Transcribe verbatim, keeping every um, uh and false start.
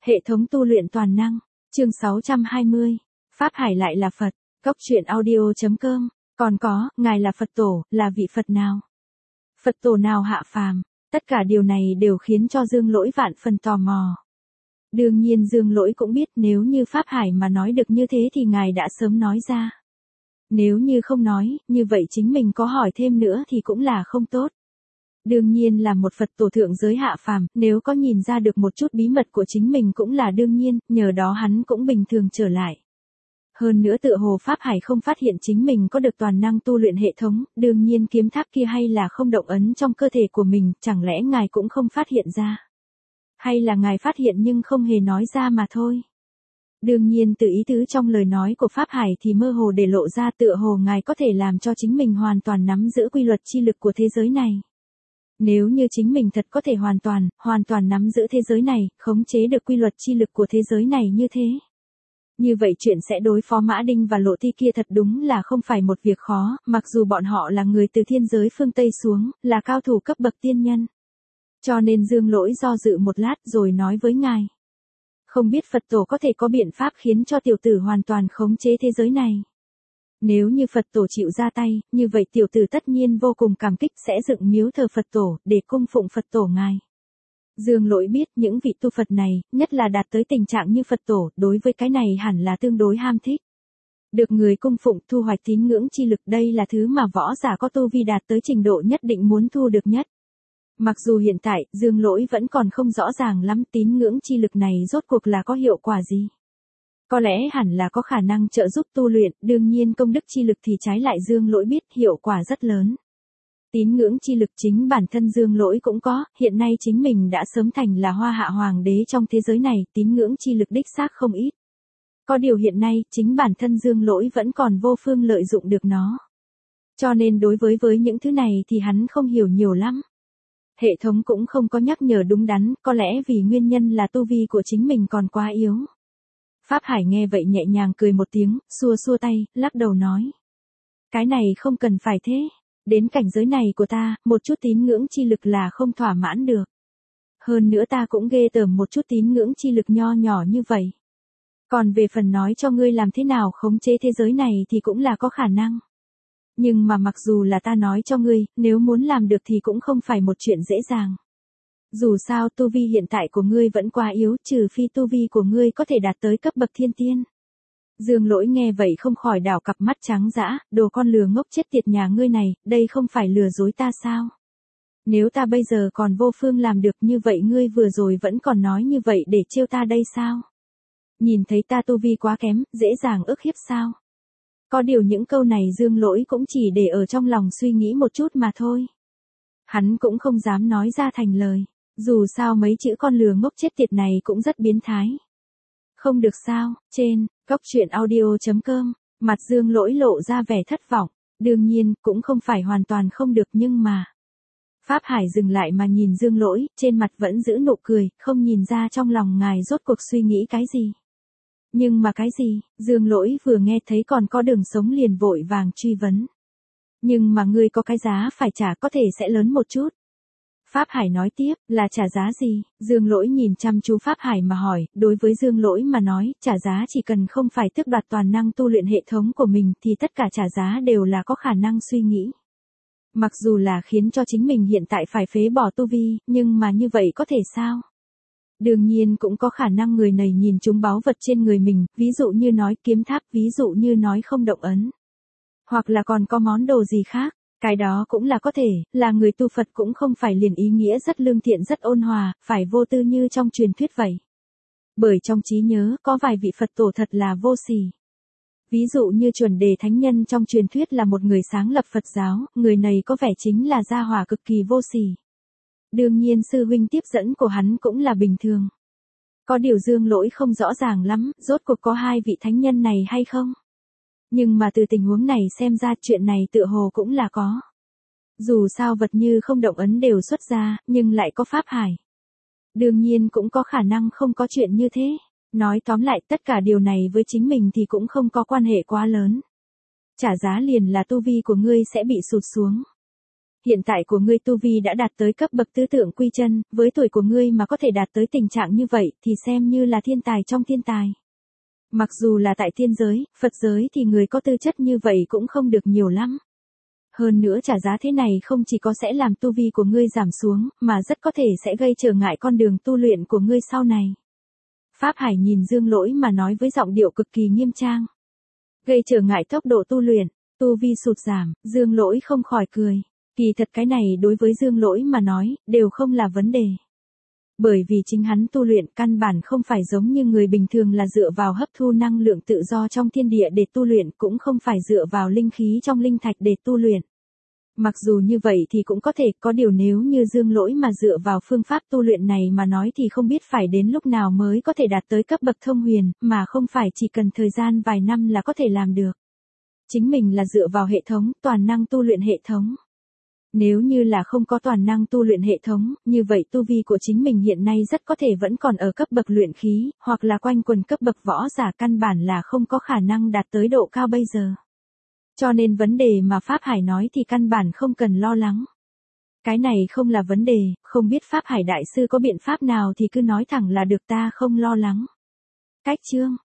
Hệ thống tu luyện toàn năng, chương sáu trăm hai mươi, Pháp Hải lại là Phật, Cốc truyện audio chấm com, còn có, Ngài là Phật Tổ, là vị Phật nào? Phật Tổ nào hạ phàm? Tất cả điều này đều khiến cho Dương Lỗi vạn phần tò mò. Đương nhiên Dương Lỗi cũng biết nếu như Pháp Hải mà nói được như thế thì Ngài đã sớm nói ra. Nếu như không nói, như vậy chính mình có hỏi thêm nữa thì cũng là không tốt. Đương nhiên là một Phật Tổ thượng giới hạ phàm, nếu có nhìn ra được một chút bí mật của chính mình cũng là đương nhiên, nhờ đó hắn cũng bình thường trở lại. Hơn nữa tựa hồ Pháp Hải không phát hiện chính mình có được toàn năng tu luyện hệ thống, đương nhiên kiếm tháp kia hay là không động ấn trong cơ thể của mình, chẳng lẽ Ngài cũng không phát hiện ra? Hay là Ngài phát hiện nhưng không hề nói ra mà thôi? Đương nhiên từ ý tứ trong lời nói của Pháp Hải thì mơ hồ để lộ ra tựa hồ Ngài có thể làm cho chính mình hoàn toàn nắm giữ quy luật chi lực của thế giới này. Nếu như chính mình thật có thể hoàn toàn, hoàn toàn nắm giữ thế giới này, khống chế được quy luật chi lực của thế giới này như thế. Như vậy chuyện sẽ đối phó Mã Đinh và Lộ Ti kia thật đúng là không phải một việc khó, mặc dù bọn họ là người từ thiên giới phương Tây xuống, là cao thủ cấp bậc tiên nhân. Cho nên Dương Lỗi do dự một lát rồi nói với Ngài. Không biết Phật Tổ có thể có biện pháp khiến cho tiểu tử hoàn toàn khống chế thế giới này. Nếu như Phật Tổ chịu ra tay, như vậy tiểu tử tất nhiên vô cùng cảm kích sẽ dựng miếu thờ Phật Tổ, để cung phụng Phật Tổ Ngài. Dương Lỗi biết những vị tu Phật này, nhất là đạt tới tình trạng như Phật Tổ, đối với cái này hẳn là tương đối ham thích. Được người cung phụng thu hoạch tín ngưỡng chi lực đây là thứ mà võ giả có tu vi đạt tới trình độ nhất định muốn thu được nhất. Mặc dù hiện tại, Dương Lỗi vẫn còn không rõ ràng lắm tín ngưỡng chi lực này rốt cuộc là có hiệu quả gì. Có lẽ hẳn là có khả năng trợ giúp tu luyện, đương nhiên công đức chi lực thì trái lại Dương Lỗi biết hiệu quả rất lớn. Tín ngưỡng chi lực chính bản thân Dương Lỗi cũng có, hiện nay chính mình đã sớm thành là hoa hạ hoàng đế trong thế giới này, tín ngưỡng chi lực đích xác không ít. Có điều hiện nay, chính bản thân Dương Lỗi vẫn còn vô phương lợi dụng được nó. Cho nên đối với với những thứ này thì hắn không hiểu nhiều lắm. Hệ thống cũng không có nhắc nhở đúng đắn, có lẽ vì nguyên nhân là tu vi của chính mình còn quá yếu. Pháp Hải nghe vậy nhẹ nhàng cười một tiếng, xua xua tay, lắc đầu nói. Cái này không cần phải thế. Đến cảnh giới này của ta, một chút tín ngưỡng chi lực là không thỏa mãn được. Hơn nữa ta cũng ghê tởm một chút tín ngưỡng chi lực nho nhỏ như vậy. Còn về phần nói cho ngươi làm thế nào khống chế thế giới này thì cũng là có khả năng. Nhưng mà mặc dù là ta nói cho ngươi, nếu muốn làm được thì cũng không phải một chuyện dễ dàng. Dù sao tu vi hiện tại của ngươi vẫn quá yếu, trừ phi tu vi của ngươi có thể đạt tới cấp bậc thiên tiên. Dương Lỗi nghe vậy không khỏi đảo cặp mắt trắng dã, đồ con lừa ngốc chết tiệt nhà ngươi này, đây không phải lừa dối ta sao? Nếu ta bây giờ còn vô phương làm được như vậy ngươi vừa rồi vẫn còn nói như vậy để trêu ta đây sao? Nhìn thấy ta tu vi quá kém, dễ dàng ức hiếp sao? Có điều những câu này Dương Lỗi cũng chỉ để ở trong lòng suy nghĩ một chút mà thôi. Hắn cũng không dám nói ra thành lời, dù sao mấy chữ con lừa ngốc chết tiệt này cũng rất biến thái. Không được sao, trên, Cốc truyện audio chấm com, mặt Dương Lỗi lộ ra vẻ thất vọng, đương nhiên, cũng không phải hoàn toàn không được nhưng mà. Pháp Hải dừng lại mà nhìn Dương Lỗi, trên mặt vẫn giữ nụ cười, không nhìn ra trong lòng ngài rốt cuộc suy nghĩ cái gì. Nhưng mà cái gì, Dương Lỗi vừa nghe thấy còn có đường sống liền vội vàng truy vấn. Nhưng mà ngươi có cái giá phải trả có thể sẽ lớn một chút. Pháp Hải nói tiếp, là trả giá gì? Dương Lỗi nhìn chăm chú Pháp Hải mà hỏi, đối với Dương Lỗi mà nói, trả giá chỉ cần không phải tước đoạt toàn năng tu luyện hệ thống của mình thì tất cả trả giá đều là có khả năng suy nghĩ. Mặc dù là khiến cho chính mình hiện tại phải phế bỏ tu vi, nhưng mà như vậy có thể sao? Đương nhiên cũng có khả năng người này nhìn chúng báu vật trên người mình, ví dụ như nói kiếm tháp, ví dụ như nói không động ấn. Hoặc là còn có món đồ gì khác. Cái đó cũng là có thể, là người tu Phật cũng không phải liền ý nghĩa rất lương thiện rất ôn hòa, phải vô tư như trong truyền thuyết vậy. Bởi trong trí nhớ, có vài vị Phật tổ thật là vô sỉ. Ví dụ như chuẩn đề thánh nhân trong truyền thuyết là một người sáng lập Phật giáo, người này có vẻ chính là gia hỏa cực kỳ vô sỉ. Đương nhiên sư huynh tiếp dẫn của hắn cũng là bình thường. Có điều Dương Lỗi không rõ ràng lắm, rốt cuộc có hai vị thánh nhân này hay không? Nhưng mà từ tình huống này xem ra chuyện này tựa hồ cũng là có. Dù sao vật như không động ấn đều xuất ra, nhưng lại có Pháp Hải. Đương nhiên cũng có khả năng không có chuyện như thế. Nói tóm lại tất cả điều này với chính mình thì cũng không có quan hệ quá lớn. Trả giá liền là tu vi của ngươi sẽ bị sụt xuống. Hiện tại của ngươi tu vi đã đạt tới cấp bậc tứ tượng quy chân, với tuổi của ngươi mà có thể đạt tới tình trạng như vậy thì xem như là thiên tài trong thiên tài. Mặc dù là tại thiên giới, Phật giới thì người có tư chất như vậy cũng không được nhiều lắm. Hơn nữa trả giá thế này không chỉ có sẽ làm tu vi của ngươi giảm xuống, mà rất có thể sẽ gây trở ngại con đường tu luyện của ngươi sau này. Pháp Hải nhìn Dương Lỗi mà nói với giọng điệu cực kỳ nghiêm trang. Gây trở ngại tốc độ tu luyện, tu vi sụt giảm, Dương Lỗi không khỏi cười. Kỳ thật cái này đối với Dương Lỗi mà nói, đều không là vấn đề. Bởi vì chính hắn tu luyện căn bản không phải giống như người bình thường là dựa vào hấp thu năng lượng tự do trong thiên địa để tu luyện, cũng không phải dựa vào linh khí trong linh thạch để tu luyện. Mặc dù như vậy thì cũng có thể, có điều nếu như Dương Lỗi mà dựa vào phương pháp tu luyện này mà nói thì không biết phải đến lúc nào mới có thể đạt tới cấp bậc thông huyền, mà không phải chỉ cần thời gian vài năm là có thể làm được. Chính mình là dựa vào hệ thống, toàn năng tu luyện hệ thống. Nếu như là không có toàn năng tu luyện hệ thống, như vậy tu vi của chính mình hiện nay rất có thể vẫn còn ở cấp bậc luyện khí, hoặc là quanh quần cấp bậc võ giả, căn bản là không có khả năng đạt tới độ cao bây giờ. Cho nên vấn đề mà Pháp Hải nói thì căn bản không cần lo lắng. Cái này không là vấn đề, không biết Pháp Hải đại sư có biện pháp nào thì cứ nói thẳng là được, ta không lo lắng. Cách chương